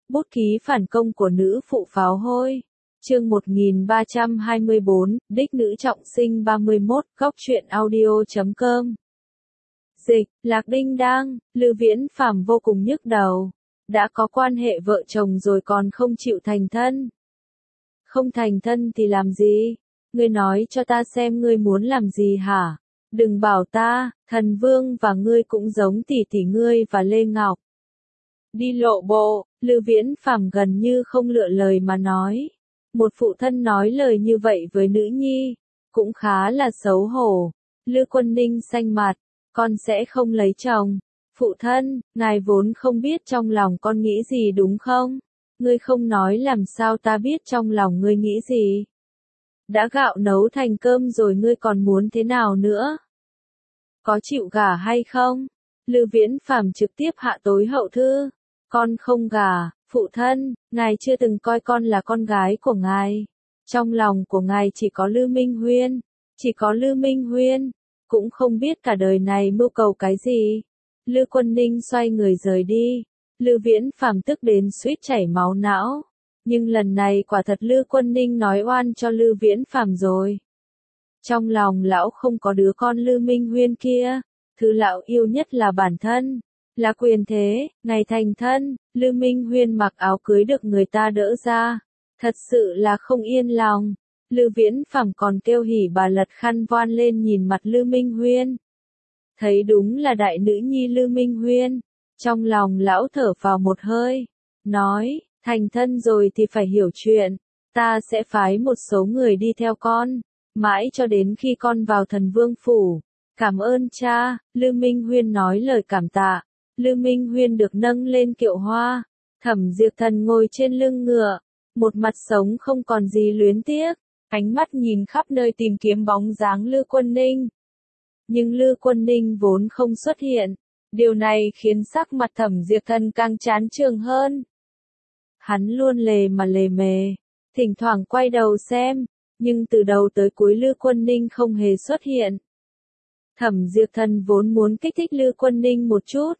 Bút ký phản công của nữ phụ pháo hôi. Chương 1324, đích nữ trọng sinh 31, góc truyện audio.com. Dịch, Lạc Đinh Đang, Lư Viễn Phàm vô cùng nhức đầu. Đã có quan hệ vợ chồng rồi còn không chịu thành thân. Không thành thân thì làm gì? Ngươi nói cho ta xem ngươi muốn làm gì hả? Đừng bảo ta, thần vương và ngươi cũng giống tỷ tỷ ngươi và Lê Ngọc. Đi lộ bộ, Lư Viễn Phàm gần như không lựa lời mà nói. Một phụ thân nói lời như vậy với nữ nhi, cũng khá là xấu hổ. Lư Quân Ninh xanh mặt, con sẽ không lấy chồng. Phụ thân, ngài vốn không biết trong lòng con nghĩ gì đúng không? Ngươi không nói làm sao ta biết trong lòng ngươi nghĩ gì? Đã gạo nấu thành cơm rồi ngươi còn muốn thế nào nữa? Có chịu gả hay không? Lư Viễn Phàm trực tiếp hạ tối hậu thư. Con không gả, phụ thân, ngài chưa từng coi con là con gái của ngài. Trong lòng của ngài chỉ có Lư Minh Huyên, chỉ có Lư Minh Huyên, cũng không biết cả đời này mưu cầu cái gì. Lư Quân Ninh xoay người rời đi. Lư Viễn Phàm tức đến suýt chảy máu não. Nhưng lần này quả thật Lư Quân Ninh nói oan cho Lư Viễn Phàm rồi. Trong lòng lão không có đứa con Lư Minh Huyên kia, thứ lão yêu nhất là bản thân, là quyền thế. Ngày thành thân, Lư Minh Huyên mặc áo cưới được người ta đỡ ra, thật sự là không yên lòng. Lư Viễn Phàm còn kêu hỉ bà lật khăn voan lên nhìn mặt Lư Minh Huyên. Thấy đúng là đại nữ nhi Lư Minh Huyên, trong lòng lão thở phào một hơi, nói, thành thân rồi thì phải hiểu chuyện, ta sẽ phái một số người đi theo con, mãi cho đến khi con vào Thần Vương phủ. Cảm ơn cha. Lư Minh Huyên nói lời cảm tạ. Lư Minh Huyên được nâng lên kiệu hoa, Thẩm Diệp Thần ngồi trên lưng ngựa, một mặt sống không còn gì luyến tiếc, ánh mắt nhìn khắp nơi tìm kiếm bóng dáng Lư Quân Ninh. Nhưng Lư Quân Ninh vốn không xuất hiện, điều này khiến sắc mặt Thẩm Diệp Thần càng chán chường hơn. Hắn luôn lề mà lề mề, thỉnh thoảng quay đầu xem, nhưng từ đầu tới cuối Lư Quân Ninh không hề xuất hiện. Thẩm Diệp Thần vốn muốn kích thích Lư Quân Ninh một chút.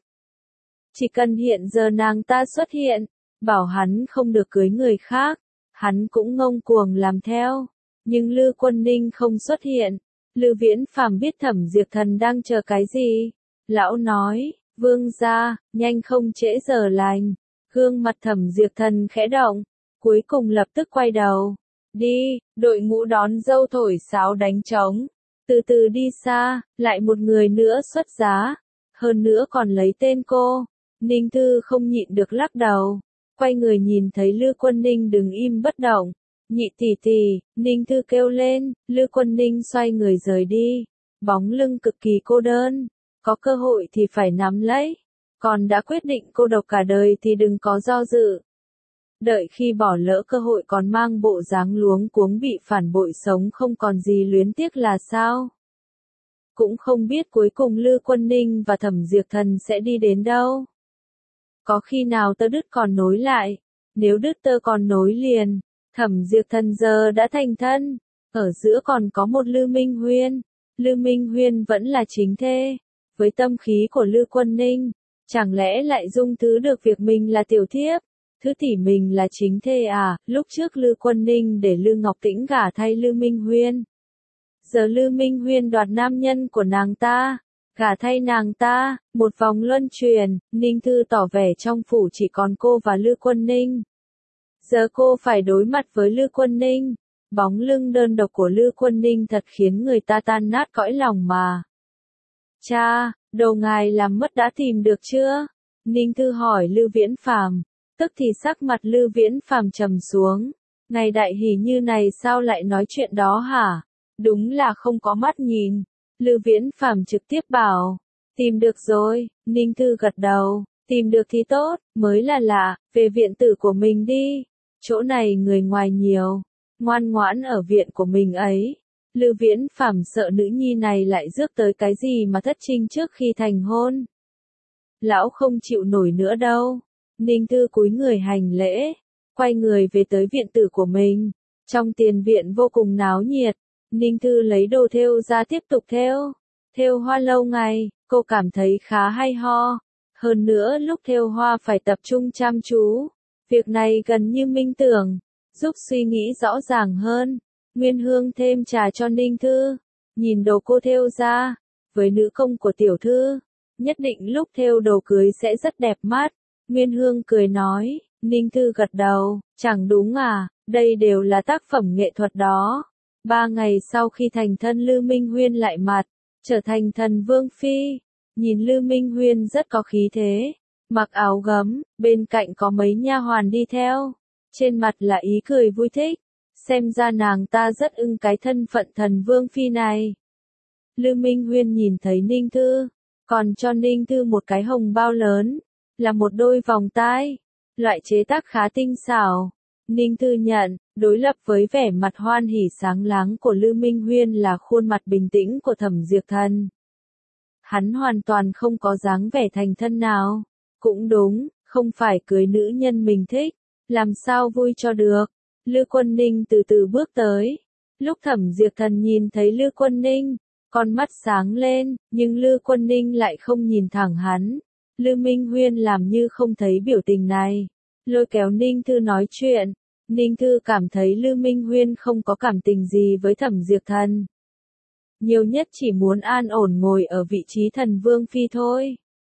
Chỉ cần hiện giờ nàng ta xuất hiện, bảo hắn không được cưới người khác, hắn cũng ngông cuồng làm theo. Nhưng Lư Quân Ninh không xuất hiện. Lư Viễn Phàm biết Thẩm Diệp Thần đang chờ cái gì. Lão nói, vương gia, nhanh không trễ giờ lành. Gương mặt Thẩm Diệp Thần khẽ động, cuối cùng lập tức quay đầu. Đi, đội ngũ đón dâu thổi sáo đánh trống. Từ từ đi xa, lại một người nữa xuất giá. Hơn nữa còn lấy tên cô. Ninh Thư không nhịn được lắc đầu. Quay người nhìn thấy Lư Quân Ninh đứng im bất động. Nhị tỷ tỷ, Ninh Thư kêu lên. Lư Quân Ninh xoay người rời đi. Bóng lưng cực kỳ cô đơn. Có cơ hội thì phải nắm lấy. Còn đã quyết định cô độc cả đời thì đừng có do dự. Đợi khi bỏ lỡ cơ hội còn mang bộ dáng luống cuống bị phản bội sống không còn gì luyến tiếc là sao? Cũng không biết cuối cùng Lư Quân Ninh và Thẩm Diệp Thần sẽ đi đến đâu. Có khi nào tơ đứt còn nối lại? Nếu đứt tơ còn nối liền, Thẩm Diệp Thần giờ đã thành thân. Ở giữa còn có một Lư Minh Huyên. Lư Minh Huyên vẫn là chính thê. Với tâm khí của Lư Quân Ninh, chẳng lẽ lại dung thứ được việc mình là tiểu thiếp? Thứ tỷ mình là chính thê à? Lúc trước Lư Quân Ninh để Lư Ngọc Tĩnh gả thay Lư Minh Huyên. Giờ Lư Minh Huyên đoạt nam nhân của nàng ta, gả thay nàng ta, một vòng luân truyền. Ninh Thư tỏ vẻ trong phủ chỉ còn cô và Lư Quân Ninh. Giờ cô phải đối mặt với Lư Quân Ninh. Bóng lưng đơn độc của Lư Quân Ninh thật khiến người ta tan nát cõi lòng mà. Cha, đầu ngài làm mất đã tìm được chưa? Ninh Thư hỏi Lư Viễn Phàm. Tức thì sắc mặt Lư Viễn Phàm trầm xuống. Ngày đại hỷ như này sao lại nói chuyện đó hả? Đúng là không có mắt nhìn. Lư Viễn Phàm trực tiếp bảo. Tìm được rồi. Ninh Thư gật đầu. Tìm được thì tốt, mới là lạ. Về viện tử của mình đi. Chỗ này người ngoài nhiều. Ngoan ngoãn ở viện của mình ấy. Lư Viễn Phàm sợ nữ nhi này lại rước tới cái gì mà thất trinh trước khi thành hôn. Lão không chịu nổi nữa đâu. Ninh Thư cúi người hành lễ, quay người về tới viện tử của mình. Trong tiền viện vô cùng náo nhiệt, Ninh Thư lấy đồ thêu ra tiếp tục thêu. Thêu hoa lâu ngày, cô cảm thấy khá hay ho. Hơn nữa lúc thêu hoa phải tập trung chăm chú, Việc này gần như minh tưởng, giúp suy nghĩ rõ ràng hơn. Nguyên Hương thêm trà cho Ninh Thư, nhìn đồ cô thêu ra, với nữ công của tiểu thư, nhất định lúc thêu đồ cưới sẽ rất đẹp mắt. Nguyên Hương cười nói, Ninh Thư gật đầu, chẳng đúng à, đây đều là tác phẩm nghệ thuật đó. 3 ngày sau khi thành thân Lư Minh Huyên lại mặt, trở thành thần vương phi, nhìn Lư Minh Huyên rất có khí thế, mặc áo gấm, bên cạnh có mấy nha hoàn đi theo, trên mặt là ý cười vui thích, xem ra nàng ta rất ưng cái thân phận thần vương phi này. Lư Minh Huyên nhìn thấy Ninh Thư, còn cho Ninh Thư một cái hồng bao lớn, là một đôi vòng tai, loại chế tác khá tinh xảo. Ninh Thư nhận, đối lập với vẻ mặt hoan hỉ sáng láng của Lư Minh Huyên là khuôn mặt bình tĩnh của Thẩm Diệp Thần. Hắn hoàn toàn không có dáng vẻ thành thân nào. Cũng đúng, không phải cưới nữ nhân mình thích, làm sao vui cho được. Lư Quân Ninh từ từ bước tới. Lúc Thẩm Diệp Thần nhìn thấy Lư Quân Ninh, con mắt sáng lên, nhưng Lư Quân Ninh lại không nhìn thẳng hắn. Lư Minh Huyên làm như không thấy biểu tình này, lôi kéo Ninh Thư nói chuyện. Ninh Thư cảm thấy Lư Minh Huyên không có cảm tình gì với Thẩm Diệp Thần. Nhiều nhất chỉ muốn an ổn ngồi ở vị trí thần vương phi thôi.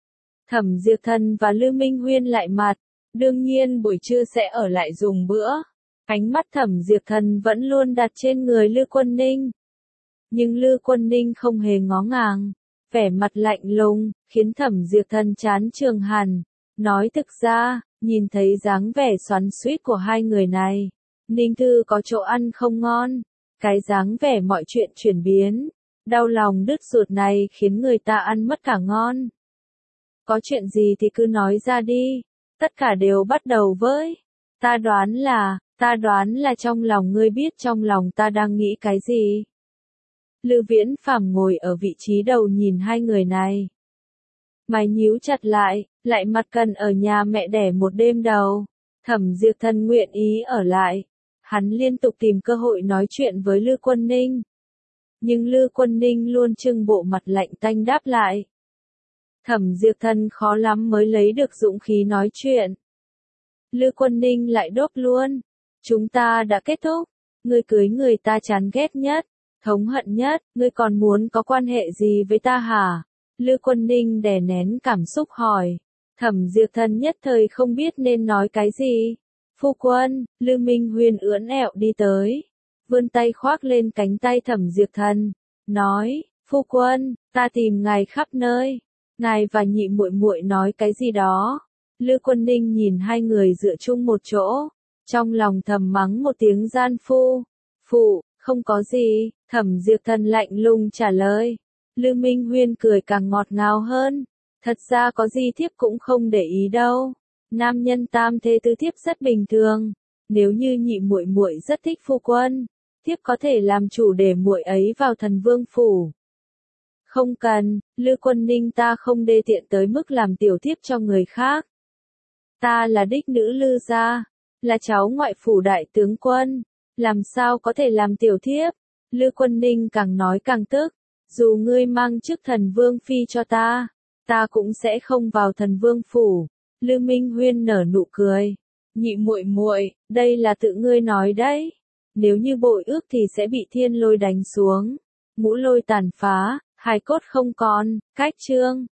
Thẩm Diệp Thần và Lư Minh Huyên lại mặt, đương nhiên buổi trưa sẽ ở lại dùng bữa. Ánh mắt Thẩm Diệp Thần vẫn luôn đặt trên người Lư Quân Ninh. Nhưng Lư Quân Ninh không hề ngó ngàng, vẻ mặt lạnh lùng, khiến Thẩm Diệp Thần chán trường hẳn. Nói thực ra, nhìn thấy dáng vẻ xoắn xuýt của hai người này, Ninh Thư có chỗ ăn không ngon. Cái dáng vẻ mọi chuyện chuyển biến, đau lòng đứt ruột này khiến người ta ăn mất cả ngon. Có chuyện gì thì cứ nói ra đi, tất cả đều bắt đầu với, ta đoán là trong lòng ngươi biết trong lòng ta đang nghĩ cái gì. Lư Viễn Phàm ngồi ở vị trí đầu nhìn hai người này. Mày nhíu chặt lại mặt cần ở nhà mẹ đẻ một đêm đầu. Thẩm Diệp Thần nguyện ý ở lại. Hắn liên tục tìm cơ hội nói chuyện với Lư Quân Ninh. Nhưng Lư Quân Ninh luôn trưng bộ mặt lạnh tanh đáp lại. Thẩm Diệp Thần khó lắm mới lấy được dũng khí nói chuyện. Lư Quân Ninh lại đốt luôn. Chúng ta đã kết thúc. Ngươi cưới người ta chán ghét nhất, thống hận nhất, ngươi còn muốn có quan hệ gì với ta hả? Lư Quân Ninh đè nén cảm xúc hỏi. Thẩm Diệp Thần nhất thời không biết nên nói cái gì. Phu quân, Lư Minh Huyên ưỡn ẹo đi tới, vươn tay khoác lên cánh tay Thẩm Diệp Thần, nói, phu quân, ta tìm ngài khắp nơi, ngài và nhị muội muội nói cái gì đó. Lư Quân Ninh nhìn hai người dựa chung một chỗ, trong lòng thầm mắng một tiếng gian phu. Phụ, không có gì, Thẩm Diệp Thần lạnh lùng trả lời. Lư Minh Huyên cười càng ngọt ngào hơn, thật ra có gì thiếp cũng không để ý đâu. Nam nhân tam thế tứ thiếp rất bình thường, nếu như nhị muội muội rất thích phu quân, thiếp có thể làm chủ để muội ấy vào thần vương phủ. Không cần, Lư Quân Ninh ta không đê tiện tới mức làm tiểu thiếp cho người khác. Ta là đích nữ Lư gia, là cháu ngoại phủ đại tướng quân, làm sao có thể làm tiểu thiếp? Lư Quân Ninh càng nói càng tức, dù ngươi mang chức thần vương phi cho ta cũng sẽ không vào thần vương phủ. Lư Minh Huyên nở nụ cười, nhị muội muội, đây là tự ngươi nói đấy. Nếu như bội ước thì sẽ bị thiên lôi đánh xuống, ngũ lôi tàn phá, hài cốt không còn. Cách chương